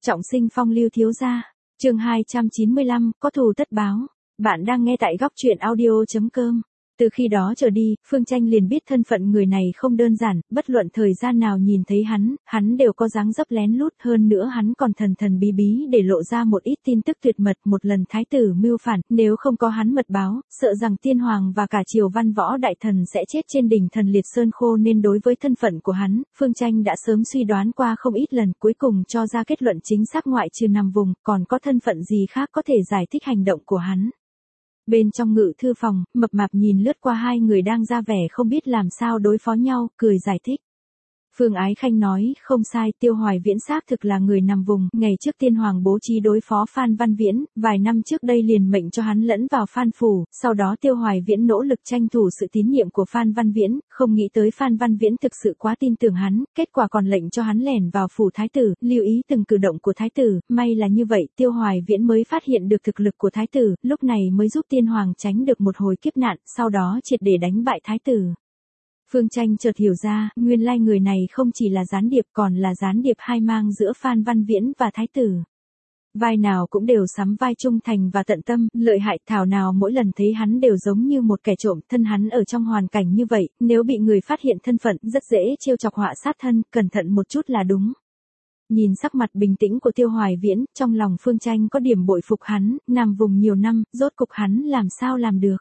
Trọng sinh phong lưu thiếu gia. Chương 295, có thù tất báo. Bạn đang nghe tại góc truyện audio.com. Từ khi đó trở đi, Phương Tranh liền biết thân phận người này không đơn giản, bất luận thời gian nào nhìn thấy hắn đều có dáng dấp lén lút, hơn nữa hắn còn thần thần bí bí để lộ ra một ít tin tức tuyệt mật. Một lần thái tử mưu phản, nếu không có hắn mật báo, sợ rằng tiên hoàng và cả triều văn võ đại thần sẽ chết trên đỉnh Thần Liệt Sơn khô, nên đối với thân phận của hắn, Phương Tranh đã sớm suy đoán qua không ít lần, cuối cùng cho ra kết luận chính xác, ngoại trừ nằm vùng, còn có thân phận gì khác có thể giải thích hành động của hắn. Bên trong ngự thư phòng, Mập Mạp nhìn lướt qua hai người đang ra vẻ không biết làm sao đối phó nhau, cười giải thích. Phương Ái Khanh nói, không sai, Tiêu Hoài Viễn xác thực là người nằm vùng, ngày trước tiên hoàng bố trí đối phó Phan Văn Viễn, vài năm trước đây liền mệnh cho hắn lẫn vào Phan phủ, sau đó Tiêu Hoài Viễn nỗ lực tranh thủ sự tín nhiệm của Phan Văn Viễn, không nghĩ tới Phan Văn Viễn thực sự quá tin tưởng hắn, kết quả còn lệnh cho hắn lẻn vào phủ thái tử, lưu ý từng cử động của thái tử, may là như vậy, Tiêu Hoài Viễn mới phát hiện được thực lực của thái tử, lúc này mới giúp tiên hoàng tránh được một hồi kiếp nạn, sau đó triệt để đánh bại thái tử. Phương Tranh chợt hiểu ra, nguyên lai người này không chỉ là gián điệp, còn là gián điệp hai mang giữa Phan Văn Viễn và thái tử. Vai nào cũng đều sắm vai trung thành và tận tâm, lợi hại, thảo nào mỗi lần thấy hắn đều giống như một kẻ trộm, thân hắn ở trong hoàn cảnh như vậy, nếu bị người phát hiện thân phận, rất dễ trêu chọc họa sát thân, cẩn thận một chút là đúng. Nhìn sắc mặt bình tĩnh của Tiêu Hoài Viễn, trong lòng Phương Tranh có điểm bội phục hắn, nằm vùng nhiều năm, rốt cục hắn làm sao làm được.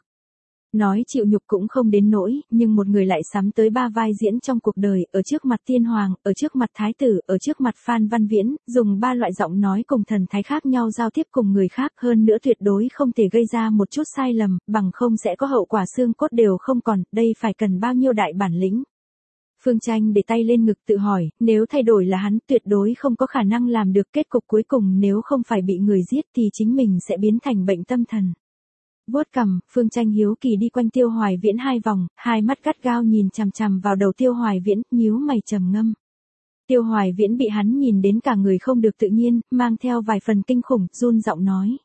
Nói chịu nhục cũng không đến nỗi, nhưng một người lại sắm tới 3 vai diễn trong cuộc đời, ở trước mặt tiên hoàng, ở trước mặt thái tử, ở trước mặt Phan Văn Viễn, dùng 3 loại giọng nói cùng thần thái khác nhau giao tiếp cùng người khác, hơn nữa tuyệt đối không thể gây ra một chút sai lầm, bằng không sẽ có hậu quả xương cốt đều không còn, đây phải cần bao nhiêu đại bản lĩnh. Phương Tranh để tay lên ngực tự hỏi, nếu thay đổi là hắn, tuyệt đối không có khả năng làm được, kết cục cuối cùng nếu không phải bị người giết thì chính mình sẽ biến thành bệnh tâm thần. Vuốt cằm, Phương Tranh hiếu kỳ đi quanh Tiêu Hoài Viễn 2 vòng, hai mắt gắt gao nhìn chằm chằm vào đầu Tiêu Hoài Viễn, nhíu mày trầm ngâm. Tiêu Hoài Viễn bị hắn nhìn đến cả người không được tự nhiên, mang theo vài phần kinh khủng, run giọng nói.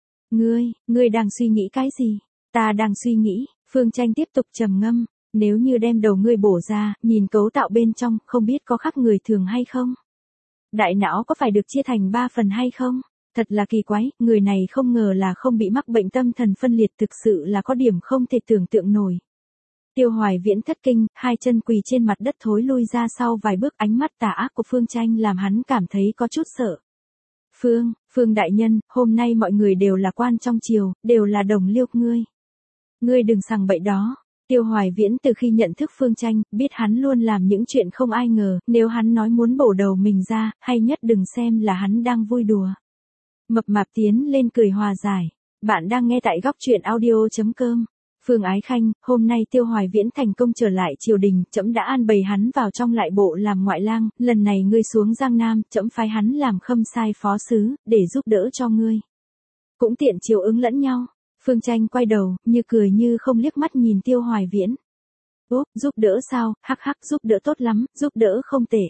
Ngươi đang suy nghĩ cái gì? Ta đang suy nghĩ, Phương Tranh tiếp tục trầm ngâm, nếu như đem đầu ngươi bổ ra, nhìn cấu tạo bên trong, không biết có khác người thường hay không? Đại não có phải được chia thành 3 phần hay không? Thật là kỳ quái, người này không ngờ là không bị mắc bệnh tâm thần phân liệt, thực sự là có điểm không thể tưởng tượng nổi. Tiêu Hoài Viễn thất kinh, hai chân quỳ trên mặt đất thối lui ra sau vài bước, ánh mắt tà ác của Phương Tranh làm hắn cảm thấy có chút sợ. Phương đại nhân, hôm nay mọi người đều là quan trong triều, đều là đồng liêu, ngươi đừng sằng bậy đó. Tiêu Hoài Viễn từ khi nhận thức Phương Tranh, biết hắn luôn làm những chuyện không ai ngờ, nếu hắn nói muốn bổ đầu mình ra, hay nhất đừng xem là hắn đang vui đùa. Mập Mạp tiến lên cười hòa giải. Bạn đang nghe tại góc truyện audio.com. Phương Ái Khanh, hôm nay Tiêu Hoài Viễn thành công trở lại triều đình, trẫm đã an bày hắn vào trong lại bộ làm ngoại lang, lần này ngươi xuống Giang Nam, trẫm phái hắn làm khâm sai phó sứ, để giúp đỡ cho ngươi. Cũng tiện chiều ứng lẫn nhau. Phương Tranh quay đầu, như cười như không liếc mắt nhìn Tiêu Hoài Viễn. Giúp đỡ sao, hắc hắc, giúp đỡ tốt lắm, giúp đỡ không tệ.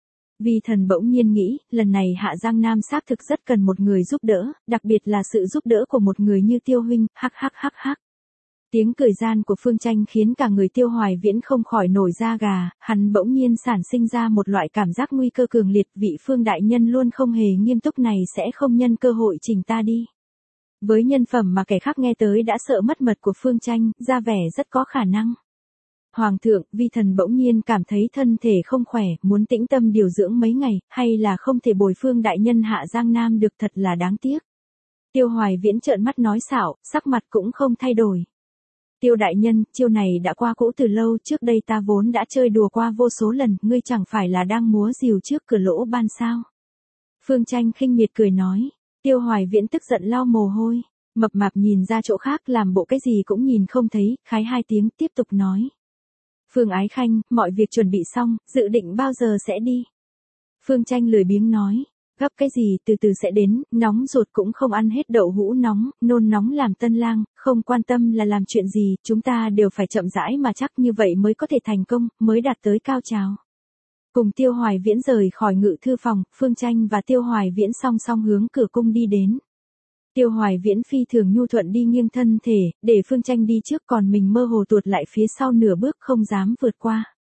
Vi thần bỗng nhiên nghĩ, lần này Hạ Giang Nam xác thực rất cần một người giúp đỡ, đặc biệt là sự giúp đỡ của một người như Tiêu huynh, hắc hắc hắc hắc. Tiếng cười gian của Phương Tranh khiến cả người Tiêu Hoài Viễn không khỏi nổi da gà, hắn bỗng nhiên sản sinh ra một loại cảm giác nguy cơ cường liệt, vị Phương đại nhân luôn không hề nghiêm túc này sẽ không nhân cơ hội chỉnh ta đi. Với nhân phẩm mà kẻ khác nghe tới đã sợ mất mật của Phương Tranh, ra vẻ rất có khả năng. Hoàng thượng, vi thần bỗng nhiên cảm thấy thân thể không khỏe, muốn tĩnh tâm điều dưỡng mấy ngày, hay là không thể bồi Phương đại nhân Hạ Giang Nam được, thật là đáng tiếc. Tiêu Hoài Viễn trợn mắt nói xạo, sắc mặt cũng không thay đổi. Tiêu đại nhân, chiêu này đã qua cũ từ lâu, trước đây ta vốn đã chơi đùa qua vô số lần, ngươi chẳng phải là đang múa rìu trước cửa lỗ ban sao? Phương Tranh khinh miệt cười nói. Tiêu Hoài Viễn tức giận lau mồ hôi. Mập Mạp nhìn ra chỗ khác làm bộ cái gì cũng nhìn không thấy, khái 2 tiếng tiếp tục nói. Phương Ái Khanh, mọi việc chuẩn bị xong, dự định bao giờ sẽ đi? Phương Tranh lười biếng nói. Gấp cái gì, từ từ sẽ đến, nóng ruột cũng không ăn hết đậu hũ nóng, nôn nóng làm tân lang, không quan tâm là làm chuyện gì, chúng ta đều phải chậm rãi mà chắc, như vậy mới có thể thành công, mới đạt tới cao trào. Cùng Tiêu Hoài Viễn rời khỏi ngự thư phòng, Phương Tranh và Tiêu Hoài Viễn song song hướng cửa cung đi đến. Tiêu Hoài Viễn phi thường nhu thuận đi nghiêng thân thể, để Phương Tranh đi trước, còn mình mơ hồ tuột lại phía sau nửa bước không dám vượt qua.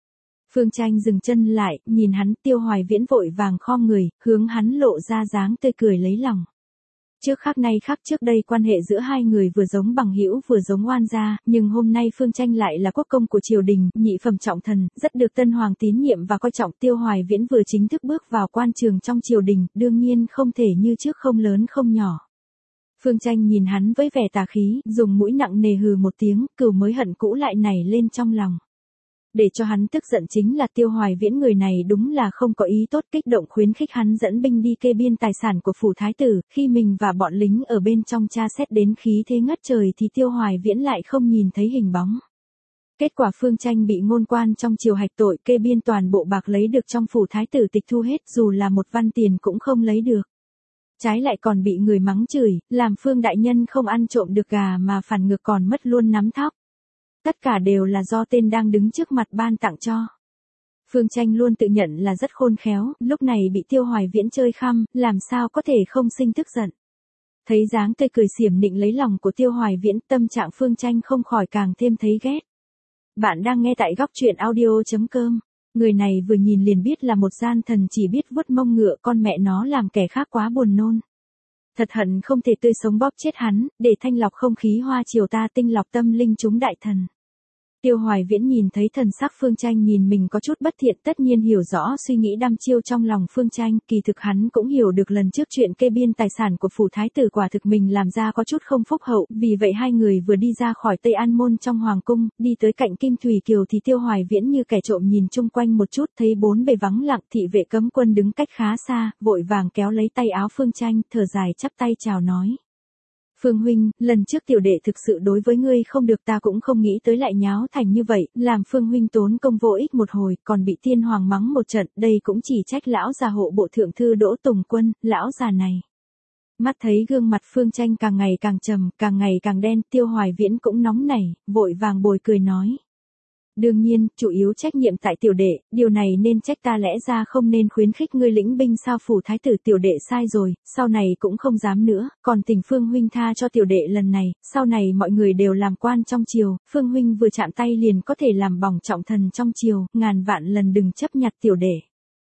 Phương Tranh dừng chân lại, nhìn hắn, Tiêu Hoài Viễn vội vàng khom người, hướng hắn lộ ra dáng tươi cười lấy lòng. Trước khác nay khác, trước đây quan hệ giữa hai người vừa giống bằng hữu vừa giống oan gia, nhưng hôm nay Phương Tranh lại là quốc công của triều đình, nhị phẩm trọng thần, rất được tân hoàng tín nhiệm và coi trọng. Tiêu Hoài Viễn vừa chính thức bước vào quan trường trong triều đình, đương nhiên không thể như trước không lớn không nhỏ. Phương Tranh nhìn hắn với vẻ tà khí, dùng mũi nặng nề hừ một tiếng, cừu mới hận cũ lại nảy lên trong lòng. Để cho hắn tức giận chính là Tiêu Hoài Viễn người này đúng là không có ý tốt, kích động khuyến khích hắn dẫn binh đi kê biên tài sản của phủ thái tử, khi mình và bọn lính ở bên trong tra xét đến khí thế ngất trời thì Tiêu Hoài Viễn lại không nhìn thấy hình bóng. Kết quả Phương Tranh bị ngôn quan trong triều hạch tội, kê biên toàn bộ bạc lấy được trong phủ thái tử tịch thu hết, dù là một văn tiền cũng không lấy được. Trái lại còn bị người mắng chửi, làm Phương đại nhân không ăn trộm được gà mà phản ngược còn mất luôn nắm thóc. Tất cả đều là do tên đang đứng trước mặt ban tặng cho. Phương Tranh luôn tự nhận là rất khôn khéo, lúc này bị Tiêu Hoài Viễn chơi khăm, làm sao có thể không sinh tức giận. Thấy dáng tươi cười xiểm nịnh lấy lòng của Tiêu Hoài Viễn, tâm trạng Phương Tranh không khỏi càng thêm thấy ghét. Bạn đang nghe tại góc truyện audio.com. Người này vừa nhìn liền biết là một gian thần, chỉ biết vuốt mông ngựa, con mẹ nó làm kẻ khác quá buồn nôn. Thật hận không thể tươi sống bóp chết hắn, để thanh lọc không khí hoa triều ta, tinh lọc tâm linh chúng đại thần. Tiêu Hoài Viễn nhìn thấy thần sắc Phương Tranh nhìn mình có chút bất thiện, tất nhiên hiểu rõ suy nghĩ đăm chiêu trong lòng Phương Tranh, kỳ thực hắn cũng hiểu được lần trước chuyện kê biên tài sản của phủ thái tử quả thực mình làm ra có chút không phúc hậu, vì vậy hai người vừa đi ra khỏi Tây An môn trong hoàng cung, đi tới cạnh Kim Thủy Kiều thì Tiêu Hoài Viễn như kẻ trộm nhìn chung quanh một chút, thấy bốn bề vắng lặng, thị vệ cấm quân đứng cách khá xa, vội vàng kéo lấy tay áo Phương Tranh, thở dài chắp tay chào nói. Phương huynh, lần trước tiểu đệ thực sự đối với ngươi không được, ta cũng không nghĩ tới lại nháo thành như vậy, làm Phương huynh tốn công vô ích một hồi, còn bị tiên hoàng mắng một trận, đây cũng chỉ trách lão già hộ bộ thượng thư Đỗ Tùng Quân, lão già này. Mắt thấy gương mặt Phương Tranh càng ngày càng trầm, càng ngày càng đen, Tiêu Hoài Viễn cũng nóng nảy, vội vàng bồi cười nói. Đương nhiên, chủ yếu trách nhiệm tại tiểu đệ, điều này nên trách ta, lẽ ra không nên khuyến khích ngươi lĩnh binh sao phủ thái tử, tiểu đệ sai rồi, sau này cũng không dám nữa, còn tình Phương huynh tha cho tiểu đệ lần này, sau này mọi người đều làm quan trong triều, Phương huynh vừa chạm tay liền có thể làm bỏng trọng thần trong triều, ngàn vạn lần đừng chấp nhặt tiểu đệ.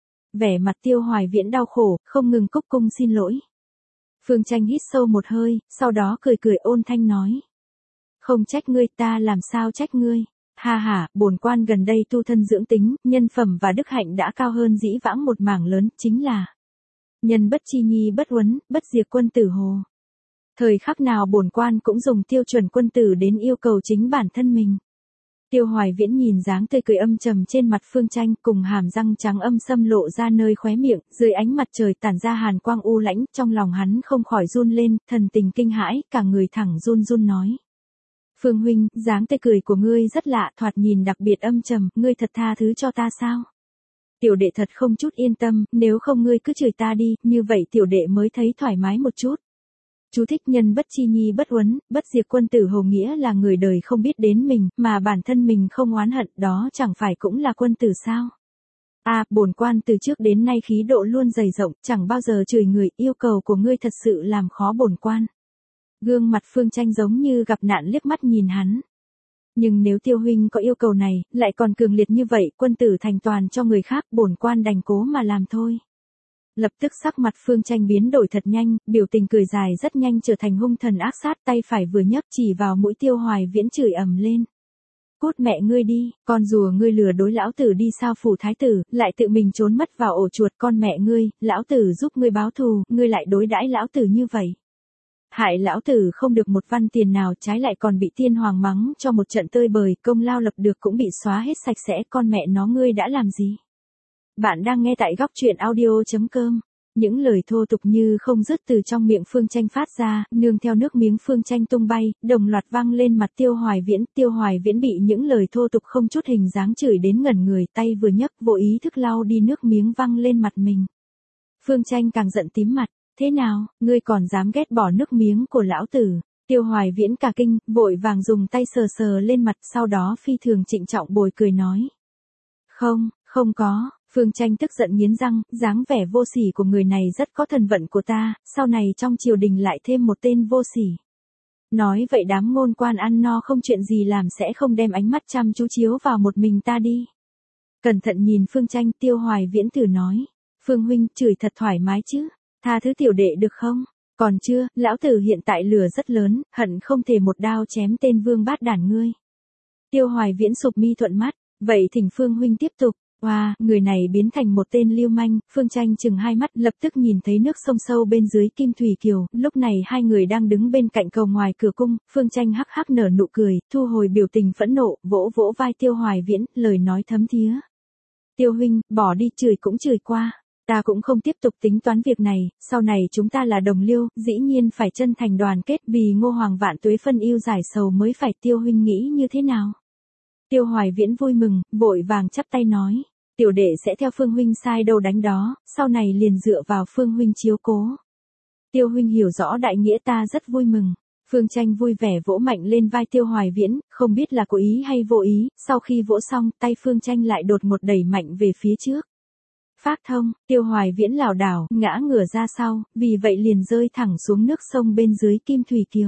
Vẻ mặt Tiêu Hoài Viễn đau khổ, không ngừng cúc cung xin lỗi. Phương Tranh hít sâu một hơi, sau đó cười cười ôn thanh nói. Không trách ngươi, ta làm sao trách ngươi. Ha ha, bổn quan gần đây tu thân dưỡng tính, nhân phẩm và đức hạnh đã cao hơn dĩ vãng một mảng lớn, chính là nhân bất chi nhi bất huấn, bất diệt quân tử hồ. Thời khắc nào bổn quan cũng dùng tiêu chuẩn quân tử đến yêu cầu chính bản thân mình. Tiêu Hoài Viễn nhìn dáng tươi cười âm trầm trên mặt Phương Tranh, cùng hàm răng trắng âm sâm lộ ra nơi khóe miệng, dưới ánh mặt trời tản ra hàn quang u lãnh, trong lòng hắn không khỏi run lên, thần tình kinh hãi, cả người thẳng run run nói. Phương huynh, dáng tươi cười của ngươi rất lạ, thoạt nhìn đặc biệt âm trầm, ngươi thật tha thứ cho ta sao? Tiểu đệ thật không chút yên tâm, nếu không ngươi cứ chửi ta đi, như vậy tiểu đệ mới thấy thoải mái một chút. Chú thích nhân bất chi nhi bất huấn, bất diệt quân tử hồ nghĩa là người đời không biết đến mình, mà bản thân mình không oán hận, đó chẳng phải cũng là quân tử sao? Bổn quan từ trước đến nay khí độ luôn dày rộng, chẳng bao giờ chửi người, yêu cầu của ngươi thật sự làm khó bổn quan. Gương mặt Phương Tranh giống như gặp nạn liếc mắt nhìn hắn. Nhưng nếu Tiêu huynh có yêu cầu này, lại còn cường liệt như vậy, quân tử thành toàn cho người khác, bổn quan đành cố mà làm thôi. Lập tức sắc mặt Phương Tranh biến đổi thật nhanh, biểu tình cười dài rất nhanh trở thành hung thần ác sát, tay phải vừa nhấc chỉ vào mũi Tiêu Hoài Viễn chửi ầm lên. Cút mẹ ngươi đi, con rùa ngươi lừa đối lão tử đi sao phủ thái tử, lại tự mình trốn mất vào ổ chuột, con mẹ ngươi, lão tử giúp ngươi báo thù, ngươi lại đối đãi lão tử như vậy. Hại lão tử không được một văn tiền nào, trái lại còn bị tiên hoàng mắng cho một trận tơi bời, công lao lập được cũng bị xóa hết sạch sẽ, con mẹ nó ngươi đã làm gì? Bạn đang nghe tại góc truyện audio.com. Những lời thô tục như không dứt từ trong miệng Phương Tranh phát ra, nương theo nước miếng Phương Tranh tung bay, đồng loạt vang lên mặt Tiêu Hoài Viễn. Tiêu Hoài Viễn bị những lời thô tục không chút hình dáng chửi đến ngẩn người, tay vừa nhấc vô ý thức lau đi nước miếng văng lên mặt mình. Phương Tranh càng giận tím mặt. Thế nào, ngươi còn dám ghét bỏ nước miếng của lão tử? Tiêu Hoài Viễn cả kinh, vội vàng dùng tay sờ sờ lên mặt, sau đó phi thường trịnh trọng bồi cười nói. Không có, Phương Tranh tức giận nghiến răng, dáng vẻ vô sỉ của người này rất có thần vận của ta, sau này trong triều đình lại thêm một tên vô sỉ. Nói vậy đám ngôn quan ăn no không chuyện gì làm sẽ không đem ánh mắt chăm chú chiếu vào một mình ta đi. Cẩn thận nhìn Phương Tranh, Tiêu Hoài Viễn thử nói. Phương huynh, chửi thật thoải mái chứ, tha thứ tiểu đệ được không? Còn chưa, lão tử hiện tại lửa rất lớn, hận không thể một đao chém tên vương bát đản ngươi. Tiêu Hoài Viễn sụp mi thuận mắt, vậy thỉnh Phương huynh tiếp tục. Wow, người này biến thành một tên lưu manh. Phương Tranh chừng hai mắt, lập tức nhìn thấy nước sông sâu bên dưới Kim Thủy Kiều. Lúc này hai người đang đứng bên cạnh cầu ngoài cửa cung. Phương Tranh hắc hắc nở nụ cười, thu hồi biểu tình phẫn nộ, vỗ vỗ vai Tiêu Hoài Viễn, lời nói thấm thía. Tiêu huynh, bỏ đi, chửi cũng chửi qua. Ta cũng không tiếp tục tính toán việc này, sau này chúng ta là đồng liêu, dĩ nhiên phải chân thành đoàn kết, vì Ngô Hoàng vạn tuế phân ưu giải sầu mới phải. Tiêu huynh nghĩ như thế nào? Tiêu Hoài Viễn vui mừng, vội vàng chắp tay nói. Tiểu đệ sẽ theo Phương huynh sai đâu đánh đó, sau này liền dựa vào Phương huynh chiếu cố. Tiêu huynh hiểu rõ đại nghĩa, ta rất vui mừng. Phương Tranh vui vẻ vỗ mạnh lên vai Tiêu Hoài Viễn, không biết là cố ý hay vô ý. Sau khi vỗ xong, tay Phương Tranh lại đột một đẩy mạnh về phía trước. Phát thông, Tiêu Hoài Viễn lảo đảo, ngã ngửa ra sau, vì vậy liền rơi thẳng xuống nước sông bên dưới Kim Thủy Kiều.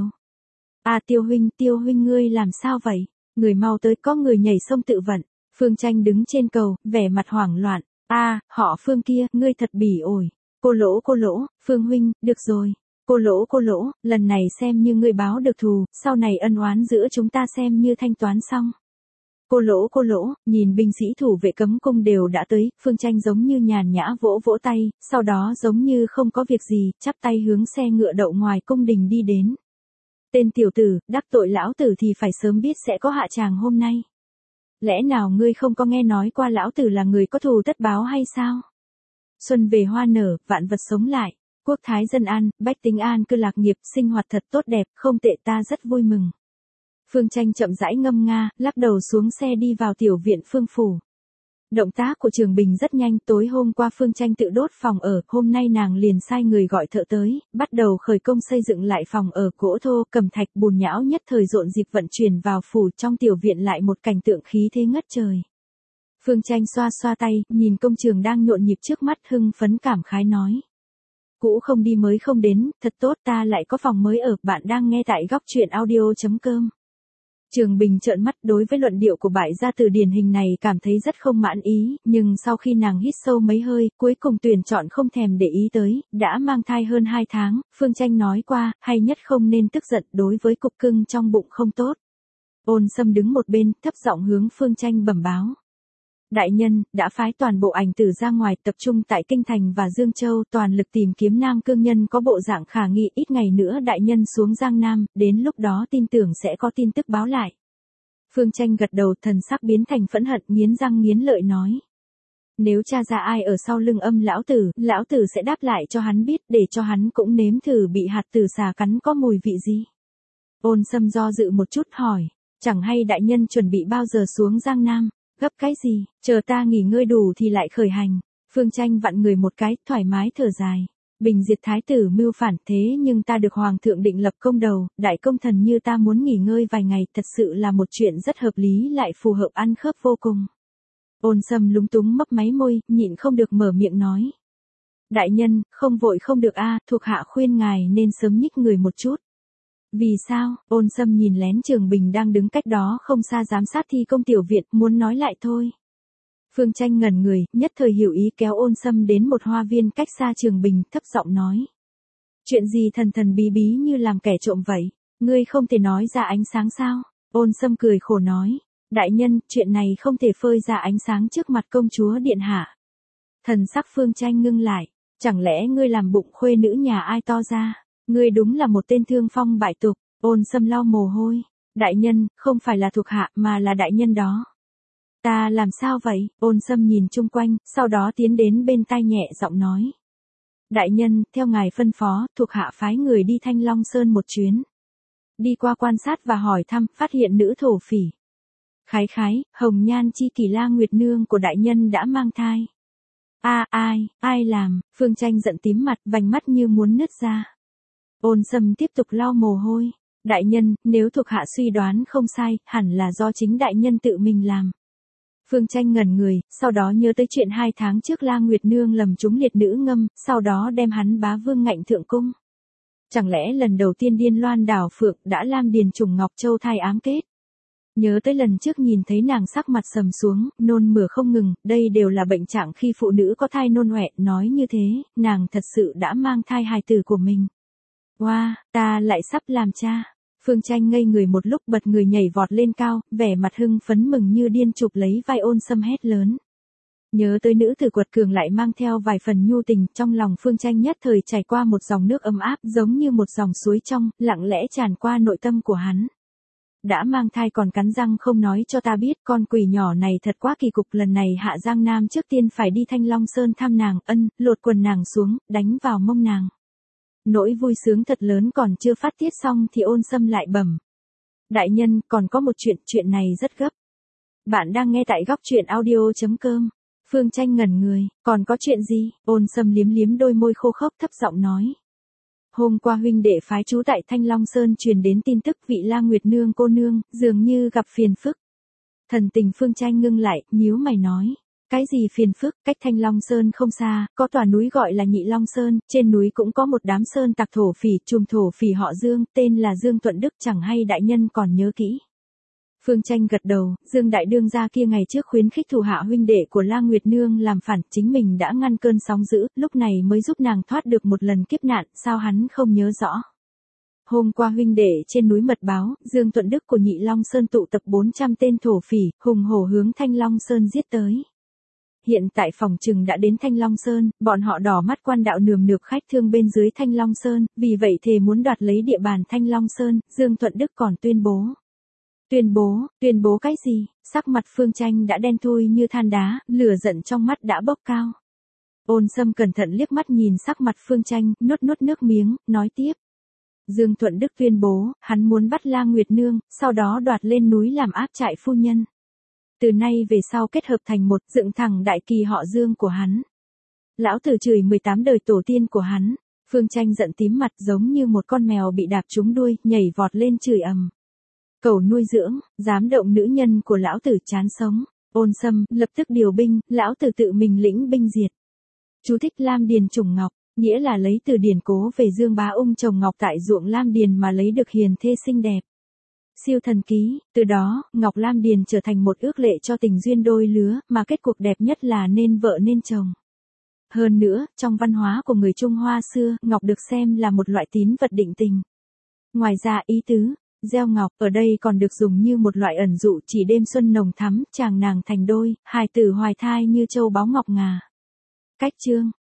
À Tiêu huynh ngươi làm sao vậy? Người mau tới, có người nhảy sông tự vận. Phương Tranh đứng trên cầu, vẻ mặt hoảng loạn. À, họ Phương kia, ngươi thật bỉ ổi. Cô lỗ, Phương huynh, được rồi. Cô lỗ, lần này xem như ngươi báo được thù, sau này ân oán giữa chúng ta xem như thanh toán xong. Cô lỗ, nhìn binh sĩ thủ vệ cấm cung đều đã tới, Phương Tranh giống như nhàn nhã vỗ vỗ tay, sau đó giống như không có việc gì, chắp tay hướng xe ngựa đậu ngoài cung đình đi đến. Tên tiểu tử, đắc tội lão tử thì phải sớm biết sẽ có hạ tràng hôm nay. Lẽ nào ngươi không có nghe nói qua lão tử là người có thù tất báo hay sao? Xuân về hoa nở, vạn vật sống lại, quốc thái dân an, bách tính an cư lạc nghiệp, sinh hoạt thật tốt đẹp, không tệ, ta rất vui mừng. Phương Tranh chậm rãi ngâm nga, lắc đầu xuống xe đi vào tiểu viện Phương phủ. Động tác của Trường Bình rất nhanh, tối hôm qua Phương Tranh tự đốt phòng ở, hôm nay nàng liền sai người gọi thợ tới, bắt đầu khởi công xây dựng lại phòng ở, gỗ thô, cẩm thạch, bùn nhão nhất thời rộn dịp vận chuyển vào phủ, trong tiểu viện lại một cảnh tượng khí thế ngất trời. Phương Tranh xoa xoa tay, nhìn công trường đang nhộn nhịp trước mắt, hưng phấn cảm khái nói. Cũ không đi mới không đến, thật tốt, ta lại có phòng mới ở. Bạn đang nghe tại góc truyện audio.com. Trường Bình trợn mắt, đối với luận điệu của bại gia tử điển hình này cảm thấy rất không mãn ý, nhưng sau khi nàng hít sâu mấy hơi, cuối cùng tuyển chọn không thèm để ý tới, đã mang thai hơn 2 tháng, Phương Tranh nói qua, hay nhất không nên tức giận, đối với cục cưng trong bụng không tốt. Ôn Sâm đứng một bên, thấp giọng hướng Phương Tranh bẩm báo. Đại nhân, đã phái toàn bộ ảnh tử ra ngoài, tập trung tại Kinh Thành và Dương Châu, toàn lực tìm kiếm Nam Cương nhân có bộ dạng khả nghi, ít ngày nữa đại nhân xuống Giang Nam, đến lúc đó tin tưởng sẽ có tin tức báo lại. Phương Tranh gật đầu, thần sắc biến thành phẫn hận, nghiến răng nghiến lợi nói. Nếu tra ra ai ở sau lưng âm lão tử sẽ đáp lại cho hắn biết, để cho hắn cũng nếm thử bị hạt tử xà cắn có mùi vị gì. Ôn Sâm do dự một chút hỏi, chẳng hay đại nhân chuẩn bị bao giờ xuống Giang Nam? Gấp cái gì, chờ ta nghỉ ngơi đủ thì lại khởi hành. Phương Tranh vặn người một cái, thoải mái thở dài. Bình diệt thái tử mưu phản, thế nhưng ta được hoàng thượng định lập công đầu, đại công thần như ta muốn nghỉ ngơi vài ngày, thật sự là một chuyện rất hợp lý, lại phù hợp ăn khớp vô cùng. Ôn Sâm lúng túng mấp máy môi, nhịn không được mở miệng nói. Đại nhân, không vội không được a, thuộc hạ khuyên ngài nên sớm nhích người một chút. Vì sao? Ôn Sâm nhìn lén Trường Bình đang đứng cách đó không xa giám sát thi công tiểu viện, muốn nói lại thôi. Phương Tranh ngẩn người, nhất thời hiểu ý, kéo Ôn Sâm đến một hoa viên cách xa Trường Bình, thấp giọng nói. Chuyện gì thần thần bí bí như làm kẻ trộm vậy? Ngươi không thể nói ra ánh sáng sao? Ôn Sâm cười khổ nói. Đại nhân, chuyện này không thể phơi ra ánh sáng trước mặt công chúa điện hạ. Thần sắc Phương Tranh ngưng lại. Chẳng lẽ ngươi làm bụng khuê nữ nhà ai to ra? Ngươi đúng là một tên thương phong bại tục. Ôn Sâm lau mồ hôi. Đại nhân, không phải là thuộc hạ mà là đại nhân đó. Ta làm sao vậy? Ôn Sâm nhìn chung quanh, sau đó tiến đến bên tai nhẹ giọng nói. Đại nhân, theo ngài phân phó, thuộc hạ phái người đi Thanh Long Sơn một chuyến. Đi qua quan sát và hỏi thăm, phát hiện nữ thổ phỉ. Khái, hồng nhan chi kỷ La Nguyệt Nương của đại nhân đã mang thai. Ai làm? Phương Tranh giận tím mặt, vành mắt như muốn nứt ra. Ôn Sâm tiếp tục lau mồ hôi. Đại nhân, nếu thuộc hạ suy đoán không sai, hẳn là do chính đại nhân tự mình làm. Phương Tranh ngẩn người, sau đó nhớ tới chuyện 2 tháng trước La Nguyệt Nương lầm trúng liệt nữ ngâm, sau đó đem hắn bá vương ngạnh thượng cung. Chẳng lẽ lần đầu tiên Điên Loan đảo Phượng đã Lam Điền Trùng Ngọc Châu thai ám kết? Nhớ tới lần trước nhìn thấy nàng sắc mặt sầm xuống, nôn mửa không ngừng, đây đều là bệnh trạng khi phụ nữ có thai nôn ọe, nói như thế, nàng thật sự đã mang thai hài tử của mình. Wow, ta lại sắp làm cha. Phương Tranh ngây người một lúc bật người nhảy vọt lên cao, vẻ mặt hưng phấn mừng như điên chụp lấy vai Ôn Sâm hét lớn. Nhớ tới nữ tử quật cường lại mang theo vài phần nhu tình, trong lòng Phương Tranh nhất thời chảy qua một dòng nước ấm áp giống như một dòng suối trong, lặng lẽ tràn qua nội tâm của hắn. Đã mang thai còn cắn răng không nói cho ta biết, con quỷ nhỏ này thật quá kỳ cục, lần này Hạ Giang Nam trước tiên phải đi Thanh Long Sơn thăm nàng, lột quần nàng xuống, đánh vào mông nàng. Nỗi vui sướng thật lớn còn chưa phát tiết xong thì Ôn Sâm lại bẩm. Đại nhân, còn có một chuyện này rất gấp. Bạn đang nghe tại góc truyện audio.com. Phương Tranh ngẩn người, còn có chuyện gì? Ôn Sâm liếm liếm đôi môi khô khốc thấp giọng nói. Hôm qua huynh đệ phái trú tại Thanh Long Sơn truyền đến tin tức vị La Nguyệt Nương cô nương, dường như gặp phiền phức. Thần tình Phương Tranh ngưng lại, nhíu mày nói. Cái gì phiền phức, cách Thanh Long Sơn không xa, có tòa núi gọi là Nhị Long Sơn, trên núi cũng có một đám sơn tặc thổ phỉ, trùm thổ phỉ họ Dương, tên là Dương Thuận Đức, chẳng hay đại nhân còn nhớ kỹ. Phương Tranh gật đầu, Dương đại đương gia kia ngày trước khuyến khích thủ hạ huynh đệ của La Nguyệt Nương làm phản, chính mình đã ngăn cơn sóng dữ, lúc này mới giúp nàng thoát được một lần kiếp nạn, sao hắn không nhớ rõ. Hôm qua huynh đệ trên núi mật báo, Dương Thuận Đức của Nhị Long Sơn tụ tập 400 tên thổ phỉ, hùng hổ hướng Thanh Long Sơn giết tới. Hiện tại phòng trừng đã đến Thanh Long Sơn, bọn họ đỏ mắt quan đạo nườm nượp khách thương bên dưới Thanh Long Sơn, vì vậy thề muốn đoạt lấy địa bàn Thanh Long Sơn, Dương Thuận Đức còn tuyên bố. Tuyên bố cái gì? Sắc mặt Phương Tranh đã đen thui như than đá, lửa giận trong mắt đã bốc cao. Ôn Sâm cẩn thận liếc mắt nhìn sắc mặt Phương Tranh, nuốt nước miếng, nói tiếp. Dương Thuận Đức tuyên bố, hắn muốn bắt La Nguyệt Nương, sau đó đoạt lên núi làm áp trại phu nhân. Từ nay về sau kết hợp thành một, dựng thẳng đại kỳ họ Dương của hắn. Lão tử chửi 18 đời tổ tiên của hắn. Phương Tranh giận tím mặt giống như một con mèo bị đạp trúng đuôi, nhảy vọt lên chửi ầm. Cẩu nuôi dưỡng, dám động nữ nhân của lão tử chán sống. Ôn Sâm, lập tức điều binh, lão tử tự mình lĩnh binh diệt. Chú thích Lam Điền trùng ngọc, nghĩa là lấy từ điển cố về Dương Bá Ung trồng ngọc tại ruộng Lam Điền mà lấy được hiền thê xinh đẹp. Siêu thần ký, từ đó, Ngọc Lam Điền trở thành một ước lệ cho tình duyên đôi lứa, mà kết cục đẹp nhất là nên vợ nên chồng. Hơn nữa, trong văn hóa của người Trung Hoa xưa, ngọc được xem là một loại tín vật định tình. Ngoài ra ý tứ, gieo ngọc, ở đây còn được dùng như một loại ẩn dụ chỉ đêm xuân nồng thắm, chàng nàng thành đôi, hài tử hoài thai như châu báu ngọc ngà. Cách chương,